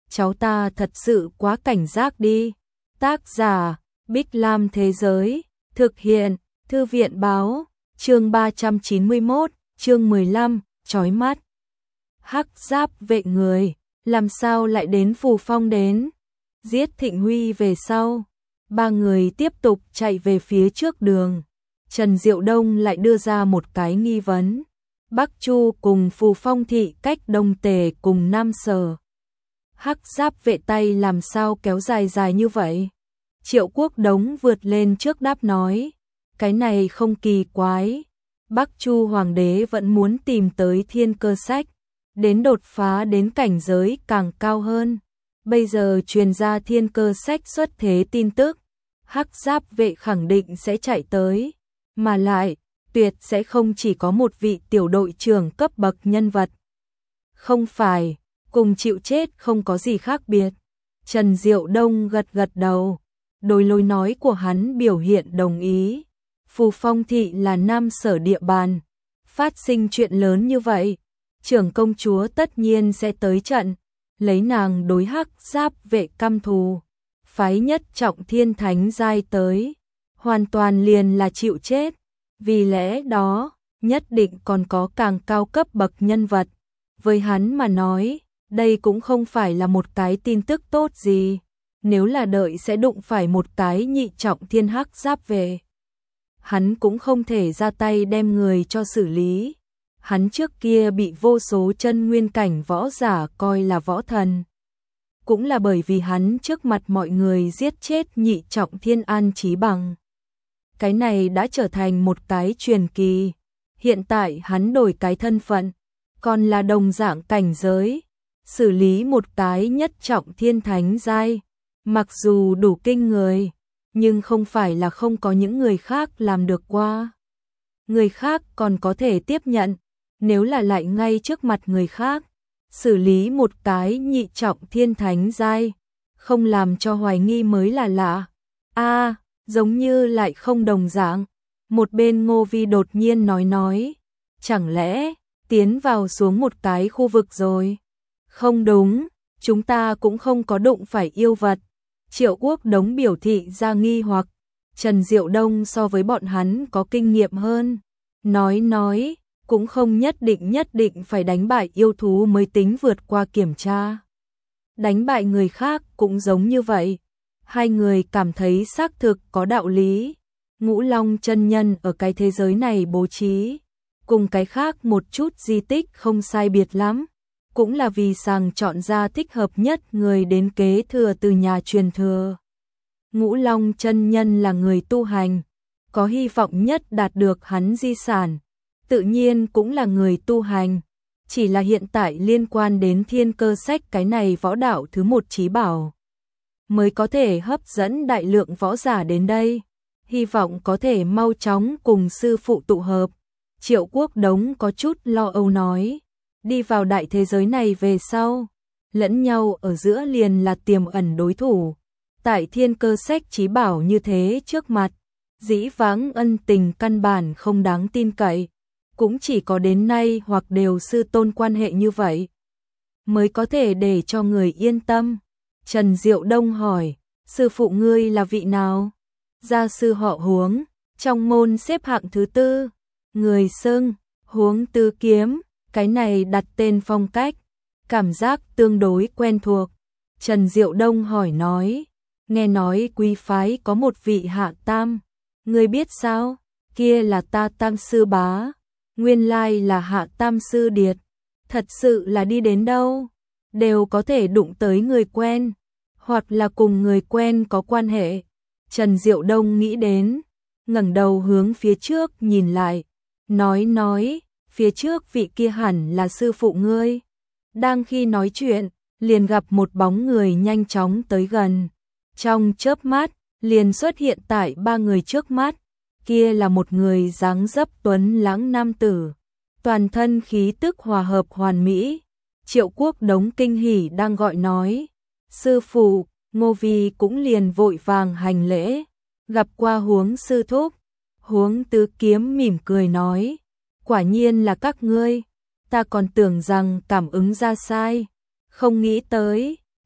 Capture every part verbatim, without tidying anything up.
cháu ta thật sự quá cảnh giác đi. Tác giả, Bích Lam Thế Giới, thực hiện, Thư viện Báo, chương ba trăm chín mươi mốt, chương mười lăm, chói mắt. Hắc giáp vệ người, làm sao lại đến Phù Phong đến? Giết Thịnh Huy về sau, ba người tiếp tục chạy về phía trước đường. Trần Diệu Đông lại đưa ra một cái nghi vấn. Bắc Chu cùng Phù Phong thị cách Đông Tề cùng Nam Sở. Hắc giáp vệ tay làm sao kéo dài dài như vậy? Triệu Quốc Đống vượt lên trước đáp nói. Cái này không kỳ quái. Bắc Chu Hoàng đế vẫn muốn tìm tới thiên cơ sách, đến đột phá đến cảnh giới càng cao hơn. Bây giờ truyền ra thiên cơ sách xuất thế tin tức, Hắc giáp vệ khẳng định sẽ chạy tới, mà lại, tuyệt sẽ không chỉ có một vị tiểu đội trưởng cấp bậc nhân vật. Không phải, cùng chịu chết không có gì khác biệt. Trần Diệu Đông gật gật đầu, đối lối nói của hắn biểu hiện đồng ý. Phù Phong thị là Nam Sở địa bàn, phát sinh chuyện lớn như vậy, trưởng công chúa tất nhiên sẽ tới trận, lấy nàng đối Hắc giáp vệ căm thù, phái nhất trọng thiên thánh giai tới, hoàn toàn liền là chịu chết. Vì lẽ đó, nhất định còn có càng cao cấp bậc nhân vật. Với hắn mà nói, đây cũng không phải là một cái tin tức tốt gì. Nếu là đợi sẽ đụng phải một cái nhị trọng thiên hắc giáp về, hắn cũng không thể ra tay đem người cho xử lý. Hắn trước kia bị vô số chân nguyên cảnh võ giả coi là võ thần. Cũng là bởi vì hắn trước mặt mọi người giết chết nhị trọng thiên An Chí Bằng. Cái này đã trở thành một cái truyền kỳ. Hiện tại hắn đổi cái thân phận, còn là đồng dạng cảnh giới, xử lý một cái nhất trọng thiên thánh giai, mặc dù đủ kinh người, nhưng không phải là không có những người khác làm được qua. Người khác còn có thể tiếp nhận, nếu là lại ngay trước mặt người khác, xử lý một cái nhị trọng thiên thánh giai, không làm cho hoài nghi mới là lạ. A, à, giống như lại không đồng dạng. Một bên Ngô Vi đột nhiên nói nói, chẳng lẽ tiến vào xuống một cái khu vực rồi? Không đúng, chúng ta cũng không có đụng phải yêu vật. Triệu Quốc Đống biểu thị ra nghi hoặc. Trần Diệu Đông so với bọn hắn có kinh nghiệm hơn, nói nói, cũng không nhất định nhất định phải đánh bại yêu thú mới tính vượt qua kiểm tra. Đánh bại người khác cũng giống như vậy. Hai người cảm thấy xác thực có đạo lý. Ngũ Long chân nhân ở cái thế giới này bố trí, cùng cái khác một chút di tích không sai biệt lắm, cũng là vì sàng chọn ra thích hợp nhất người đến kế thừa từ nhà truyền thừa. Ngũ Long chân nhân là người tu hành, có hy vọng nhất đạt được hắn di sản, tự nhiên cũng là người tu hành, chỉ là hiện tại liên quan đến thiên cơ sách cái này võ đạo thứ một chí bảo, mới có thể hấp dẫn đại lượng võ giả đến đây, hy vọng có thể mau chóng cùng sư phụ tụ hợp. Triệu Quốc Đống có chút lo âu nói, đi vào đại thế giới này về sau, lẫn nhau ở giữa liền là tiềm ẩn đối thủ. Tại thiên cơ sách chí bảo như thế trước mặt, dĩ vãng ân tình căn bản không đáng tin cậy, cũng chỉ có đến nay hoặc đều sư tôn quan hệ như vậy, mới có thể để cho người yên tâm. Trần Diệu Đông hỏi, sư phụ ngươi là vị nào? Gia sư họ Huống, trong môn xếp hạng thứ tư, người xưng Huống Tứ Kiếm, cái này đặt tên phong cách, cảm giác tương đối quen thuộc. Trần Diệu Đông hỏi nói, nghe nói quý phái có một vị Hạ Tam, ngươi biết sao? Kia là ta Tam sư bá, nguyên lai là Hạ Tam sư điệt, thật sự là đi đến đâu, đều có thể đụng tới người quen, hoặc là cùng người quen có quan hệ. Trần Diệu Đông nghĩ đến, ngẩng đầu hướng phía trước nhìn lại, nói nói, phía trước vị kia hẳn là sư phụ ngươi. Đang khi nói chuyện, liền gặp một bóng người nhanh chóng tới gần. Trong chớp mắt, liền xuất hiện tại ba người trước mắt. Kia là một người dáng dấp tuấn lãng nam tử, toàn thân khí tức hòa hợp hoàn mỹ. Triệu Quốc Đống kinh hỉ đang gọi nói, sư phụ. Ngô Vi cũng liền vội vàng hành lễ, gặp qua Huống sư thúc. Huống Tứ Kiếm mỉm cười nói, quả nhiên là các ngươi, ta còn tưởng rằng cảm ứng ra sai, không nghĩ tới,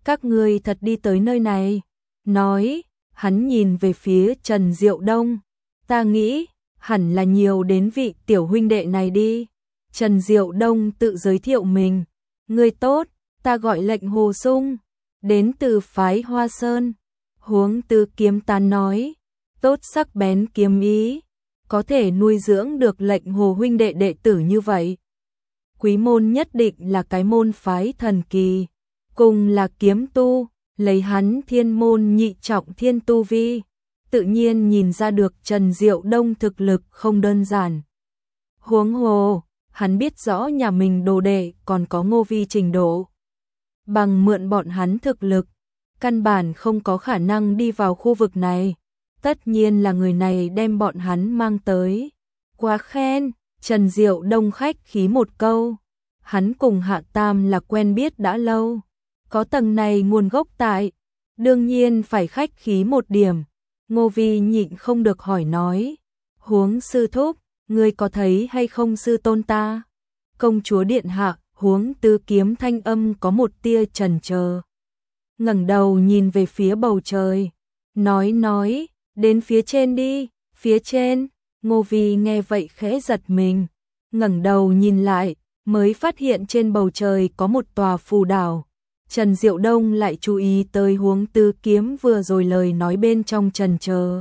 các ngươi thật đi tới nơi này. Nói, hắn nhìn về phía Trần Diệu Đông. Ta nghĩ, hẳn là nhiều đến vị tiểu huynh đệ này đi. Trần Diệu Đông tự giới thiệu mình. Ngươi tốt, ta gọi lệnh Hồ Sung, đến từ phái Hoa Sơn. Huống Tư Kiếm Tán nói, tốt sắc bén kiếm ý, có thể nuôi dưỡng được lệnh Hồ huynh đệ đệ tử như vậy. Quý môn nhất định là cái môn phái thần kỳ, cùng là kiếm tu, lấy hắn thiên môn nhị trọng thiên tu vi, tự nhiên nhìn ra được Trần Diệu Đông thực lực không đơn giản. Huống hồ, hắn biết rõ nhà mình đồ đệ còn có Ngô Vi trình độ. Bằng mượn bọn hắn thực lực, căn bản không có khả năng đi vào khu vực này. Tất nhiên là người này đem bọn hắn mang tới. Quá khen, Trần Diệu Đông khách khí một câu. Hắn cùng Hạ Tam là quen biết đã lâu. Có tầng này nguồn gốc tại, đương nhiên phải khách khí một điểm. Ngô Vi nhịn không được hỏi nói. Huống sư thúc, ngươi có thấy hay không sư tôn ta? Công chúa điện hạ, Huống Tư Kiếm thanh âm có một tia chần chờ. Ngẩng đầu nhìn về phía bầu trời. Nói nói, đến phía trên đi, phía trên. Ngô Vi nghe vậy khẽ giật mình. Ngẩng đầu nhìn lại, mới phát hiện trên bầu trời có một tòa phù đảo. Trần Diệu Đông lại chú ý tới Huống Tư Kiếm vừa rồi lời nói bên trong chần chờ.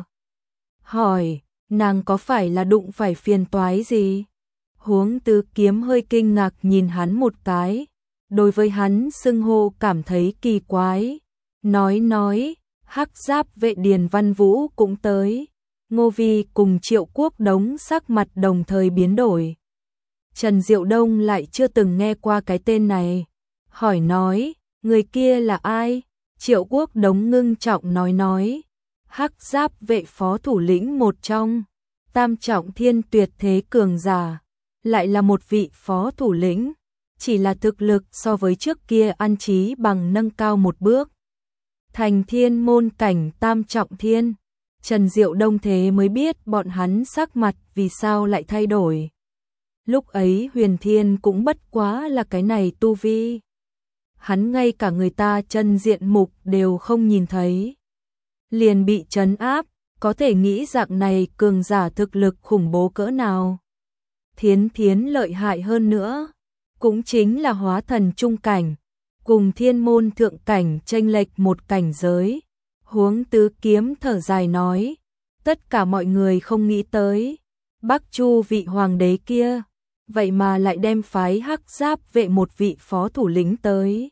Hỏi, nàng có phải là đụng phải phiền toái gì? Huống Tư Kiếm hơi kinh ngạc nhìn hắn một cái. Đối với hắn xưng hô cảm thấy kỳ quái. Nói nói, hắc giáp vệ Điền Văn Vũ cũng tới. Ngô Vi cùng Triệu Quốc Đống sắc mặt đồng thời biến đổi. Trần Diệu Đông lại chưa từng nghe qua cái tên này. Hỏi nói, người kia là ai? Triệu Quốc Đống ngưng trọng nói nói. Hắc giáp vệ phó thủ lĩnh một trong, tam trọng thiên tuyệt thế cường giả. Lại là một vị phó thủ lĩnh. Chỉ là thực lực so với trước kia ăn chí bằng nâng cao một bước. Thành thiên môn cảnh tam trọng thiên. Trần Diệu Đông thế mới biết bọn hắn sắc mặt vì sao lại thay đổi. Lúc ấy Huyền Thiên cũng bất quá là cái này tu vi. Hắn ngay cả người ta chân diện mục đều không nhìn thấy. Liền bị trấn áp, có thể nghĩ dạng này cường giả thực lực khủng bố cỡ nào. Thiến Thiến lợi hại hơn nữa, cũng chính là hóa thần trung cảnh, cùng thiên môn thượng cảnh chênh lệch một cảnh giới. Huống Tứ Kiếm thở dài nói, tất cả mọi người không nghĩ tới, Bắc Chu vị hoàng đế kia, vậy mà lại đem phái hắc giáp vệ một vị phó thủ lĩnh tới.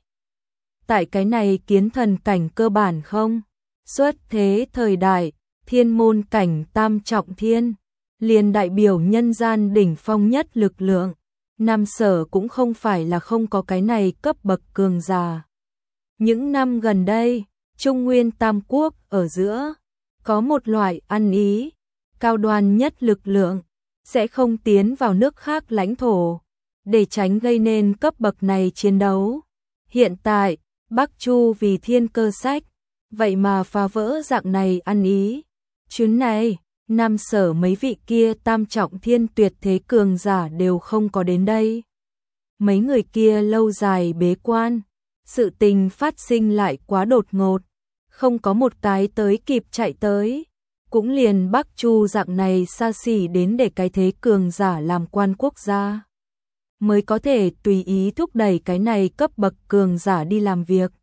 Tại cái này kiến thần cảnh cơ bản không? Xuất thế thời đại, thiên môn cảnh tam trọng thiên, liền đại biểu nhân gian đỉnh phong nhất lực lượng. Nam Sở cũng không phải là không có cái này cấp bậc cường giả. Những năm gần đây, Trung Nguyên Tam Quốc ở giữa, có một loại ăn ý, cao đoan nhất lực lượng, sẽ không tiến vào nước khác lãnh thổ, để tránh gây nên cấp bậc này chiến đấu. Hiện tại, Bắc Chu vì thiên cơ sách, vậy mà phá vỡ dạng này ăn ý. Chuyến này, Nam Sở mấy vị kia tam trọng thiên tuyệt thế cường giả đều không có đến đây. Mấy người kia lâu dài bế quan, sự tình phát sinh lại quá đột ngột, không có một cái tới kịp chạy tới. Cũng liền Bắc Chu dạng này xa xỉ đến để cái thế cường giả làm quan quốc gia, mới có thể tùy ý thúc đẩy cái này cấp bậc cường giả đi làm việc.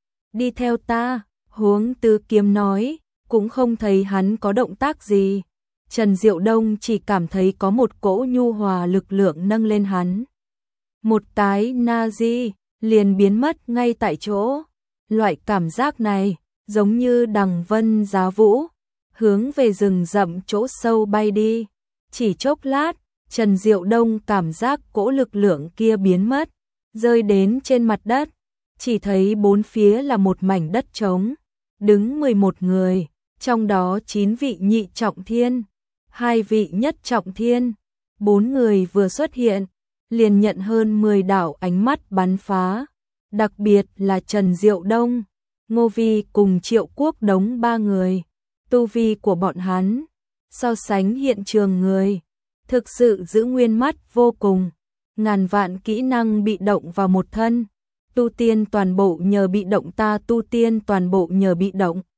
Đi theo ta, Huống Tứ Kiếm nói, cũng không thấy hắn có động tác gì. Trần Diệu Đông chỉ cảm thấy có một cỗ nhu hòa lực lượng nâng lên hắn. Một cái na di, liền biến mất ngay tại chỗ. Loại cảm giác này, giống như đằng vân giá vũ, hướng về rừng rậm chỗ sâu bay đi. Chỉ chốc lát, Trần Diệu Đông cảm giác cỗ lực lượng kia biến mất, rơi đến trên mặt đất. Chỉ thấy bốn phía là một mảnh đất trống, đứng mười một người, trong đó chín vị nhị trọng thiên, hai vị nhất trọng thiên. Bốn người vừa xuất hiện, liền nhận hơn mười đạo ánh mắt bắn phá. Đặc biệt là Trần Diệu Đông, Ngô Vi cùng Triệu Quốc Đống ba người. Tu vi của bọn hắn, so sánh hiện trường người, thực sự giữ nguyên mắt vô cùng. Ngàn vạn kỹ năng bị động vào một thân, tu tiên toàn bộ nhờ bị động, ta tu tiên toàn bộ nhờ bị động.